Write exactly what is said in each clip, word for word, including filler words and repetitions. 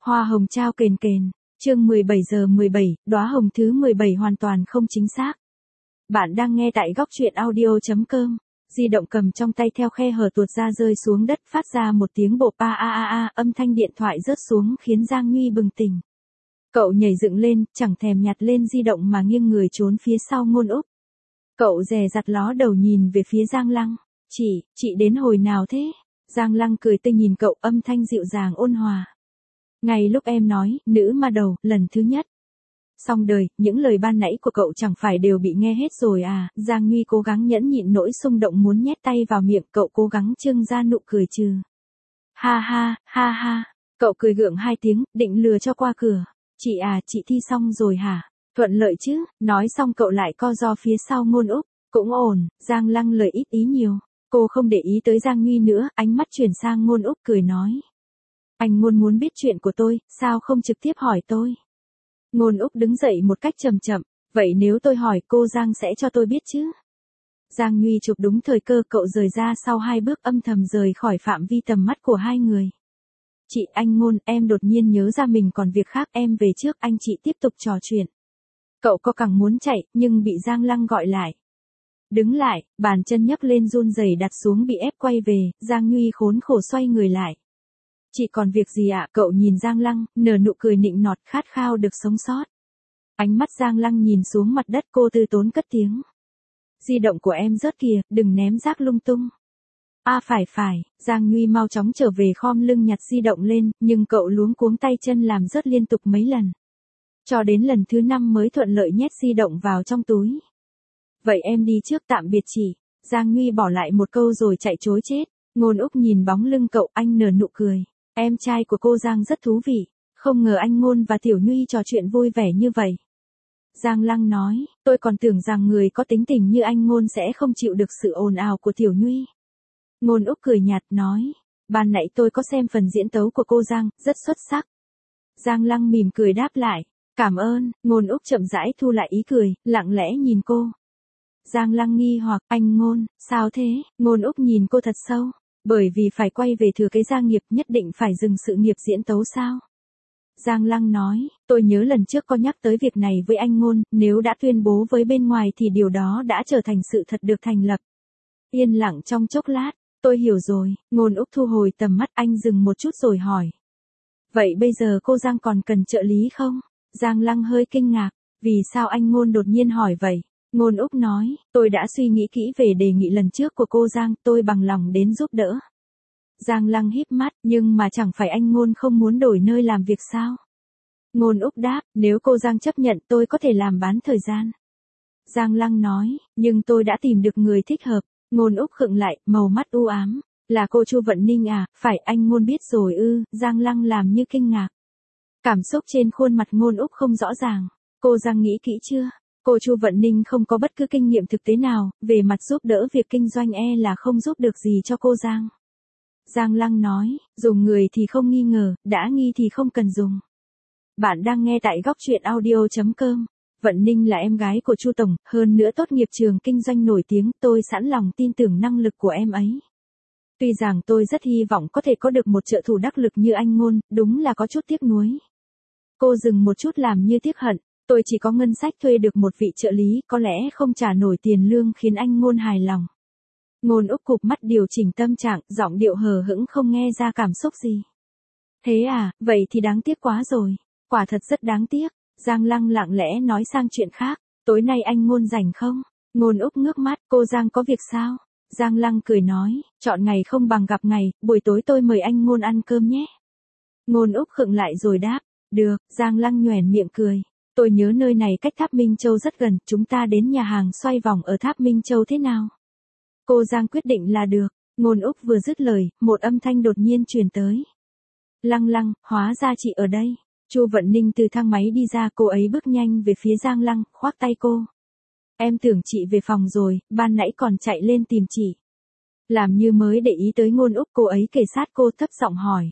Hoa hồng trao kền kền, chương mười bảy giờ mười bảy, đóa hồng thứ mười bảy hoàn toàn không chính xác. Bạn đang nghe tại góc truyện audio chấm com. Di động cầm trong tay theo khe hở tuột ra rơi xuống đất, phát ra một tiếng bộp a a a a, âm thanh điện thoại rớt xuống khiến Giang Nguy bừng tỉnh. Cậu nhảy dựng lên, chẳng thèm nhặt lên di động mà nghiêng người trốn phía sau Ngôn Úc. Cậu dè dặt ló đầu nhìn về phía Giang Lăng. Chị, chị đến hồi nào thế? Giang Lăng cười tươi nhìn cậu, âm thanh dịu dàng ôn hòa. Ngay lúc em nói, nữ ma đầu, lần thứ nhất. Xong đời, những lời ban nãy của cậu chẳng phải đều bị nghe hết rồi à? Giang Nguy cố gắng nhẫn nhịn nỗi xung động muốn nhét tay vào miệng, cậu cố gắng trưng ra nụ cười trừ. Ha ha, ha ha. Cậu cười gượng hai tiếng, định lừa cho qua cửa. Chị à, chị thi xong rồi hả? Thuận lợi chứ? Nói xong cậu lại co ro phía sau Ngôn Úc. Cũng ổn. Giang Lăng lời ít ý nhiều. Cô không để ý tới Giang Nguy nữa, ánh mắt chuyển sang Ngôn Úc cười nói. Anh Ngôn muốn biết chuyện của tôi, sao không trực tiếp hỏi tôi? Ngôn Úc đứng dậy một cách chậm chậm, vậy nếu tôi hỏi cô Giang sẽ cho tôi biết chứ? Giang Nguy chụp đúng thời cơ, cậu rời ra sau hai bước, âm thầm rời khỏi phạm vi tầm mắt của hai người. Chị, anh Ngôn, em đột nhiên nhớ ra mình còn việc khác, em về trước, anh chị tiếp tục trò chuyện. Cậu có càng muốn chạy, nhưng bị Giang Lăng gọi lại. Đứng lại, bàn chân nhấc lên run rẩy đặt xuống bị ép quay về, Giang Nguy khốn khổ xoay người lại. Chị còn việc gì ạ? Cậu nhìn Giang Lăng, nở nụ cười nịnh nọt, khát khao được sống sót. Ánh mắt Giang Lăng nhìn xuống mặt đất, cô từ tốn cất tiếng. Di động của em rớt kìa, đừng ném rác lung tung. À phải phải, Giang Nguy mau chóng trở về khom lưng nhặt di động lên, nhưng cậu luống cuống tay chân làm rớt liên tục mấy lần. Cho đến lần thứ năm mới thuận lợi nhét di động vào trong túi. Vậy em đi trước, tạm biệt chị. Giang Nguy bỏ lại một câu rồi chạy trối chết. Ngôn Úc nhìn bóng lưng cậu, anh nở nụ cười. Em trai của cô Giang rất thú vị, không ngờ anh Ngôn và Tiểu Nhuy trò chuyện vui vẻ như vậy. Giang Lăng nói, tôi còn tưởng rằng người có tính tình như anh Ngôn sẽ không chịu được sự ồn ào của Tiểu Nhuy. Ngôn Úc cười nhạt nói, ban nãy tôi có xem phần diễn tấu của cô Giang, rất xuất sắc. Giang Lăng mỉm cười đáp lại, cảm ơn. Ngôn Úc chậm rãi thu lại ý cười, lặng lẽ nhìn cô. Giang Lăng nghi hoặc, anh Ngôn, sao thế? Ngôn Úc nhìn cô thật sâu. Bởi vì phải quay về thừa kế gia nghiệp, nhất định phải dừng sự nghiệp diễn tấu sao? Giang Lăng nói, tôi nhớ lần trước có nhắc tới việc này với anh Ngôn, nếu đã tuyên bố với bên ngoài thì điều đó đã trở thành sự thật được thành lập. Yên lặng trong chốc lát, tôi hiểu rồi. Ngôn Úc thu hồi tầm mắt, anh dừng một chút rồi hỏi. Vậy bây giờ cô Giang còn cần trợ lý không? Giang Lăng hơi kinh ngạc, vì sao anh Ngôn đột nhiên hỏi vậy? Ngôn Úc nói, tôi đã suy nghĩ kỹ về đề nghị lần trước của cô Giang, tôi bằng lòng đến giúp đỡ. Giang Lăng híp mắt, nhưng mà chẳng phải anh Ngôn không muốn đổi nơi làm việc sao? Ngôn Úc đáp, nếu cô Giang chấp nhận tôi có thể làm bán thời gian. Giang Lăng nói, nhưng tôi đã tìm được người thích hợp. Ngôn Úc khựng lại, màu mắt u ám. Là cô Chu Vận Ninh à? Phải, anh Ngôn biết rồi ư? Giang Lăng làm như kinh ngạc. Cảm xúc trên khuôn mặt Ngôn Úc không rõ ràng. Cô Giang nghĩ kỹ chưa? Cô Chu Vận Ninh không có bất cứ kinh nghiệm thực tế nào, về mặt giúp đỡ việc kinh doanh e là không giúp được gì cho cô Giang. Giang Lăng nói, dùng người thì không nghi ngờ, đã nghi thì không cần dùng. Bạn đang nghe tại góc truyện audio chấm com. Vận Ninh là em gái của Chu Tổng, hơn nữa tốt nghiệp trường kinh doanh nổi tiếng, tôi sẵn lòng tin tưởng năng lực của em ấy. Tuy rằng tôi rất hy vọng có thể có được một trợ thủ đắc lực như anh Ngôn, đúng là có chút tiếc nuối. Cô dừng một chút làm như tiếc hận. Tôi chỉ có ngân sách thuê được một vị trợ lý, có lẽ không trả nổi tiền lương khiến anh Ngôn hài lòng. Ngôn Úc cụp mắt điều chỉnh tâm trạng, giọng điệu hờ hững không nghe ra cảm xúc gì. Thế à, vậy thì đáng tiếc quá rồi. Quả thật rất đáng tiếc. Giang Lăng lặng lẽ nói sang chuyện khác. Tối nay anh Ngôn rảnh không? Ngôn Úc ngước mắt, cô Giang có việc sao? Giang Lăng cười nói, chọn ngày không bằng gặp ngày, buổi tối tôi mời anh Ngôn ăn cơm nhé. Ngôn Úc khựng lại rồi đáp, được. Giang Lăng nhoẻn miệng cười. Tôi nhớ nơi này cách Tháp Minh Châu rất gần, chúng ta đến nhà hàng xoay vòng ở Tháp Minh Châu thế nào? Cô Giang quyết định là được. Ngôn Úc vừa dứt lời, một âm thanh đột nhiên truyền tới. Lăng Lăng, hóa ra chị ở đây. Chu Vận Ninh từ thang máy đi ra, cô ấy bước nhanh về phía Giang Lăng, khoác tay cô. Em tưởng chị về phòng rồi, ban nãy còn chạy lên tìm chị. Làm như mới để ý tới Ngôn Úc, cô ấy kề sát cô thấp giọng hỏi.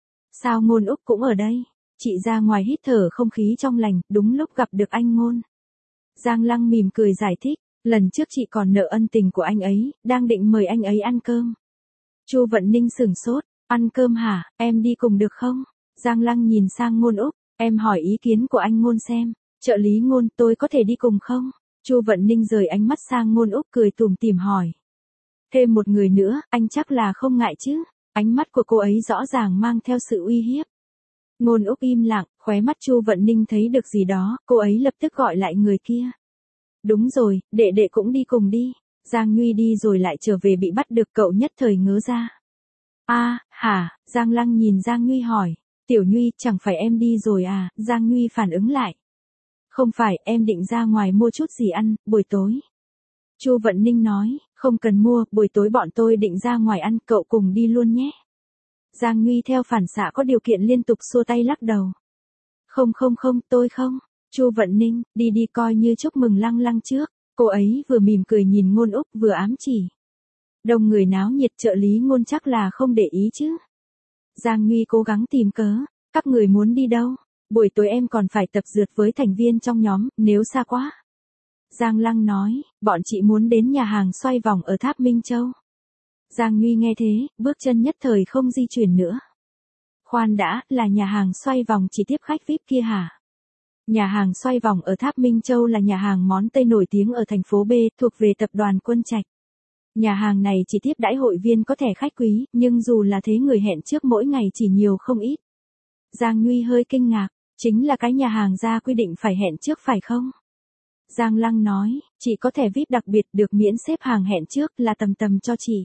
Sao Ngôn Úc cũng ở đây? Chị ra ngoài hít thở không khí trong lành, đúng lúc gặp được anh Ngôn. Giang Lăng mỉm cười giải thích, lần trước chị còn nợ ân tình của anh ấy, đang định mời anh ấy ăn cơm. Chu Vận Ninh sửng sốt, ăn cơm hả, em đi cùng được không? Giang Lăng nhìn sang Ngôn Úc, em hỏi ý kiến của anh Ngôn xem, trợ lý Ngôn tôi có thể đi cùng không? Chu Vận Ninh rời ánh mắt sang Ngôn Úc cười tủm tỉm hỏi. Thêm một người nữa, anh chắc là không ngại chứ? Ánh mắt của cô ấy rõ ràng mang theo sự uy hiếp. Ngôn Úc im lặng, khóe mắt Chu Vận Ninh thấy được gì đó, cô ấy lập tức gọi lại người kia. Đúng rồi, đệ đệ cũng đi cùng đi. Giang Nguy đi rồi lại trở về bị bắt được, cậu nhất thời ngớ ra. A, à, hả? Giang Lăng nhìn Giang Nguy hỏi. Tiểu Nhuy, chẳng phải em đi rồi à? Giang Nguy phản ứng lại. Không phải, em định ra ngoài mua chút gì ăn, buổi tối. Chu Vận Ninh nói, không cần mua, buổi tối bọn tôi định ra ngoài ăn, cậu cùng đi luôn nhé. Giang Nguy theo phản xạ có điều kiện liên tục xua tay lắc đầu. Không không không, tôi không. Chu Vận Ninh, đi đi coi như chúc mừng Lăng Lăng trước. Cô ấy vừa mỉm cười nhìn Ngôn Úc vừa ám chỉ. Đông người náo nhiệt, trợ lý Ngôn chắc là không để ý chứ. Giang Nguy cố gắng tìm cớ, các người muốn đi đâu? Buổi tối em còn phải tập dượt với thành viên trong nhóm, nếu xa quá. Giang Lăng nói, bọn chị muốn đến nhà hàng xoay vòng ở Tháp Minh Châu. Giang Nguy nghe thế, bước chân nhất thời không di chuyển nữa. Khoan đã, là nhà hàng xoay vòng chỉ tiếp khách vi ai pi kia hả? Nhà hàng xoay vòng ở Tháp Minh Châu là nhà hàng món Tây nổi tiếng ở thành phố B, thuộc về tập đoàn Quân Trạch. Nhà hàng này chỉ tiếp đãi hội viên có thẻ khách quý, nhưng dù là thế người hẹn trước mỗi ngày chỉ nhiều không ít. Giang Nguy hơi kinh ngạc, chính là cái nhà hàng ra quy định phải hẹn trước phải không? Giang Lăng nói, chị có thẻ vi ai pi đặc biệt được miễn xếp hàng hẹn trước là tầm tầm cho chị.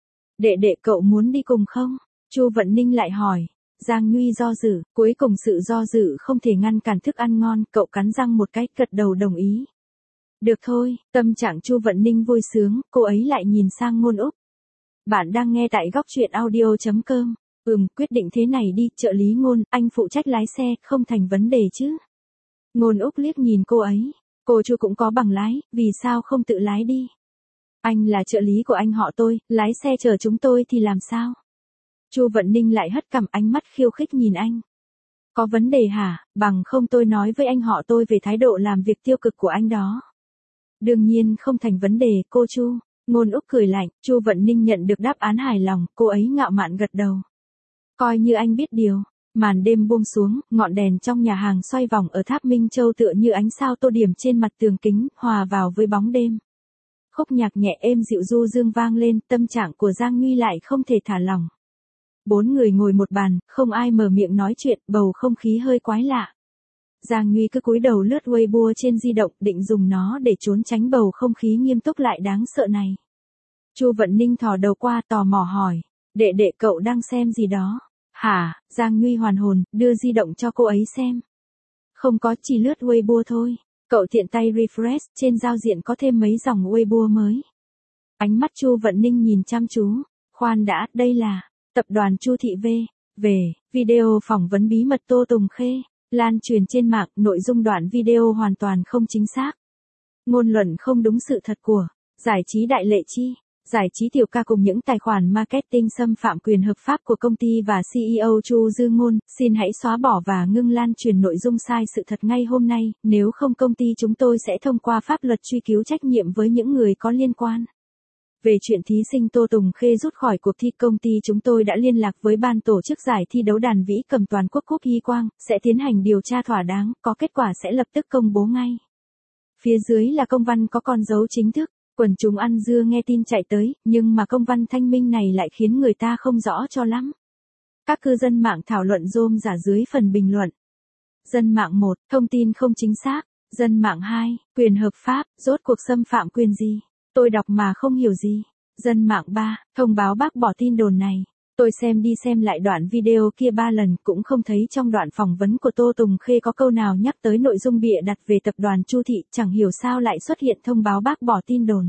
Đệ đệ cậu muốn đi cùng không? Chu Vận Ninh lại hỏi. Giang Nguy do dự, cuối cùng sự do dự không thể ngăn cản thức ăn ngon, cậu cắn răng một cái, gật đầu đồng ý. Được thôi, tâm trạng Chu Vận Ninh vui sướng, cô ấy lại nhìn sang Ngôn Úc. Bạn đang nghe tại góc truyện audio chấm com. Ừm, quyết định thế này đi, trợ lý Ngôn, anh phụ trách lái xe, không thành vấn đề chứ. Ngôn Úc liếc nhìn cô ấy. Cô Chu cũng có bằng lái, vì sao không tự lái đi? Anh là trợ lý của anh họ tôi, lái xe chở chúng tôi thì làm sao? Chu Vận Ninh lại hất cằm, ánh mắt khiêu khích nhìn anh. Có vấn đề hả? Bằng không tôi nói với anh họ tôi về thái độ làm việc tiêu cực của anh đó. Đương nhiên không thành vấn đề, cô Chu. Ngôn Úc cười lạnh, Chu Vận Ninh nhận được đáp án hài lòng, cô ấy ngạo mạn gật đầu. Coi như anh biết điều. Màn đêm buông xuống, ngọn đèn trong nhà hàng xoay vòng ở Tháp Minh Châu tựa như ánh sao tô điểm trên mặt tường kính, hòa vào với bóng đêm. Khúc nhạc nhẹ êm dịu du dương vang lên, tâm trạng của Giang Nguy lại không thể thả lỏng. Bốn người ngồi một bàn, không ai mở miệng nói chuyện, bầu không khí hơi quái lạ. Giang Nguy cứ cúi đầu lướt Weibo trên di động, định dùng nó để trốn tránh bầu không khí nghiêm túc lại đáng sợ này. Chu Vận Ninh thò đầu qua tò mò hỏi, đệ đệ cậu đang xem gì đó? Hả? Giang Nguy hoàn hồn, đưa di động cho cô ấy xem. Không có, chỉ lướt Weibo thôi. Cậu tiện tay refresh, trên giao diện có thêm mấy dòng Weibo mới. Ánh mắt Chu Vận Ninh nhìn chăm chú. Khoan đã, đây là tập đoàn Chu Thị V. Về, video phỏng vấn bí mật Tô Tùng Khê. Lan truyền trên mạng, nội dung đoạn video hoàn toàn không chính xác. Ngôn luận không đúng sự thật của Giải trí Đại Lệ Chi. Giải trí Tiểu Ca cùng những tài khoản marketing xâm phạm quyền hợp pháp của công ty và xê e ô Chu Dư Ngôn, xin hãy xóa bỏ và ngưng lan truyền nội dung sai sự thật ngay hôm nay, nếu không công ty chúng tôi sẽ thông qua pháp luật truy cứu trách nhiệm với những người có liên quan. Về chuyện thí sinh Tô Tùng Khê rút khỏi cuộc thi, công ty chúng tôi đã liên lạc với ban tổ chức giải thi đấu đàn vĩ cầm toàn quốc Cúp Hy Quang, sẽ tiến hành điều tra thỏa đáng, có kết quả sẽ lập tức công bố ngay. Phía dưới là công văn có con dấu chính thức. Quần chúng ăn dưa nghe tin chạy tới, nhưng mà công văn thanh minh này lại khiến người ta không rõ cho lắm. Các cư dân mạng thảo luận rôm rả dưới phần bình luận. Dân mạng một, thông tin không chính xác. Dân mạng hai, quyền hợp pháp, rốt cuộc xâm phạm quyền gì? Tôi đọc mà không hiểu gì. Dân mạng ba, thông báo bác bỏ tin đồn này. Tôi xem đi xem lại đoạn video kia ba lần cũng không thấy trong đoạn phỏng vấn của Tô Tùng Khê có câu nào nhắc tới nội dung bịa đặt về tập đoàn Chu Thị, chẳng hiểu sao lại xuất hiện thông báo bác bỏ tin đồn.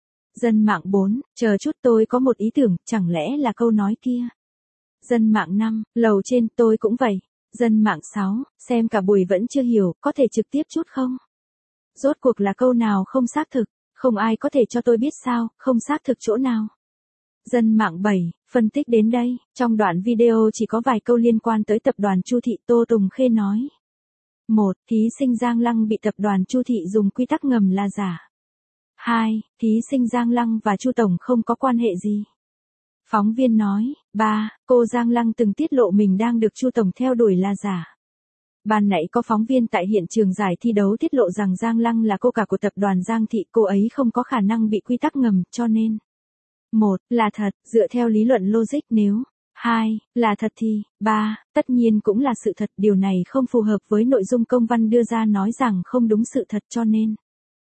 Dân mạng bốn, chờ chút tôi có một ý tưởng, chẳng lẽ là câu nói kia. Dân mạng năm, lầu trên tôi cũng vậy. Dân mạng sáu, xem cả buổi vẫn chưa hiểu, có thể trực tiếp chút không? Rốt cuộc là câu nào không xác thực, không ai có thể cho tôi biết sao, không xác thực chỗ nào. Dân mạng bảy, phân tích đến đây, trong đoạn video chỉ có vài câu liên quan tới tập đoàn Chu Thị. Tô Tùng Khê nói. một. Thí sinh Giang Lăng bị tập đoàn Chu Thị dùng quy tắc ngầm là giả. hai. Thí sinh Giang Lăng và Chu Tổng không có quan hệ gì. Phóng viên nói, ba, cô Giang Lăng từng tiết lộ mình đang được Chu Tổng theo đuổi là giả. Ban nãy có phóng viên tại hiện trường giải thi đấu tiết lộ rằng Giang Lăng là cô cả của tập đoàn Giang Thị, cô ấy không có khả năng bị quy tắc ngầm, cho nên. Một, là thật, dựa theo lý luận logic nếu. Hai, là thật thì, ba, tất nhiên cũng là sự thật, điều này không phù hợp với nội dung công văn đưa ra nói rằng không đúng sự thật cho nên.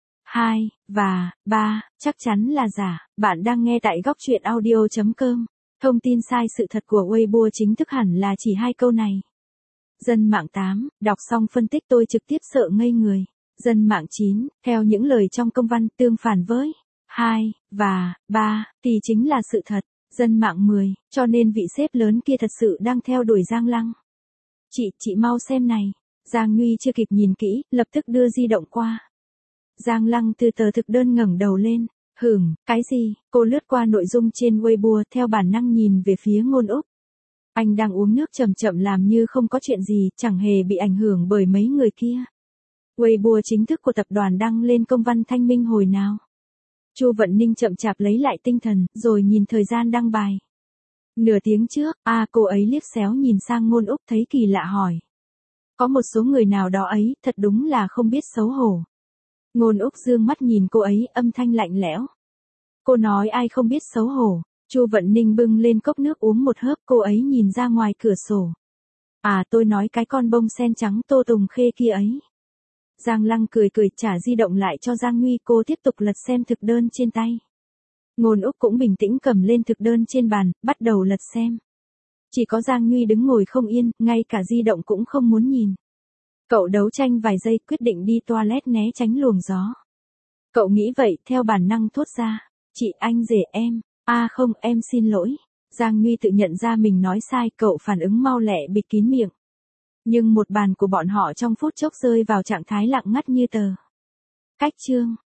Hai, và, ba, chắc chắn là giả. Bạn đang nghe tại góc truyện audio chấm com. Thông tin sai sự thật của Weibo chính thức hẳn là chỉ hai câu này. Dân mạng tám, đọc xong phân tích tôi trực tiếp sợ ngây người. Dân mạng chín, theo những lời trong công văn tương phản với hai, và, ba, thì chính là sự thật. Dân mạng mười, cho nên vị sếp lớn kia thật sự đang theo đuổi Giang Lăng. Chị, chị mau xem này. Giang Nguy chưa kịp nhìn kỹ, lập tức đưa di động qua. Giang Lăng từ tờ thực đơn ngẩng đầu lên. Hửng, cái gì? Cô lướt qua nội dung trên Weibo theo bản năng nhìn về phía Ngôn Úc. Anh đang uống nước chậm chậm làm như không có chuyện gì, chẳng hề bị ảnh hưởng bởi mấy người kia. Weibo chính thức của tập đoàn đăng lên công văn thanh minh hồi nào? Chu Vận Ninh chậm chạp lấy lại tinh thần, rồi nhìn thời gian đăng bài. Nửa tiếng trước, a à, cô ấy liếc xéo nhìn sang Ngôn Úc thấy kỳ lạ hỏi. Có một số người nào đó ấy, thật đúng là không biết xấu hổ. Ngôn Úc dương mắt nhìn cô ấy, âm thanh lạnh lẽo. Cô nói ai không biết xấu hổ. Chu Vận Ninh bưng lên cốc nước uống một hớp, cô ấy nhìn ra ngoài cửa sổ. À tôi nói cái con bông sen trắng Tô Tùng Khê kia ấy. Giang Lăng cười cười trả di động lại cho Giang Nguy, cô tiếp tục lật xem thực đơn trên tay. Ngôn Úc cũng bình tĩnh cầm lên thực đơn trên bàn, bắt đầu lật xem. Chỉ có Giang Nguy đứng ngồi không yên, ngay cả di động cũng không muốn nhìn. Cậu đấu tranh vài giây quyết định đi toilet né tránh luồng gió. Cậu nghĩ vậy, theo bản năng thốt ra. Chị, anh rể em. A à không, em xin lỗi. Giang Nguy tự nhận ra mình nói sai, cậu phản ứng mau lẹ bịt kín miệng. Nhưng một bàn của bọn họ trong phút chốc rơi vào trạng thái lặng ngắt như tờ. Cách chương.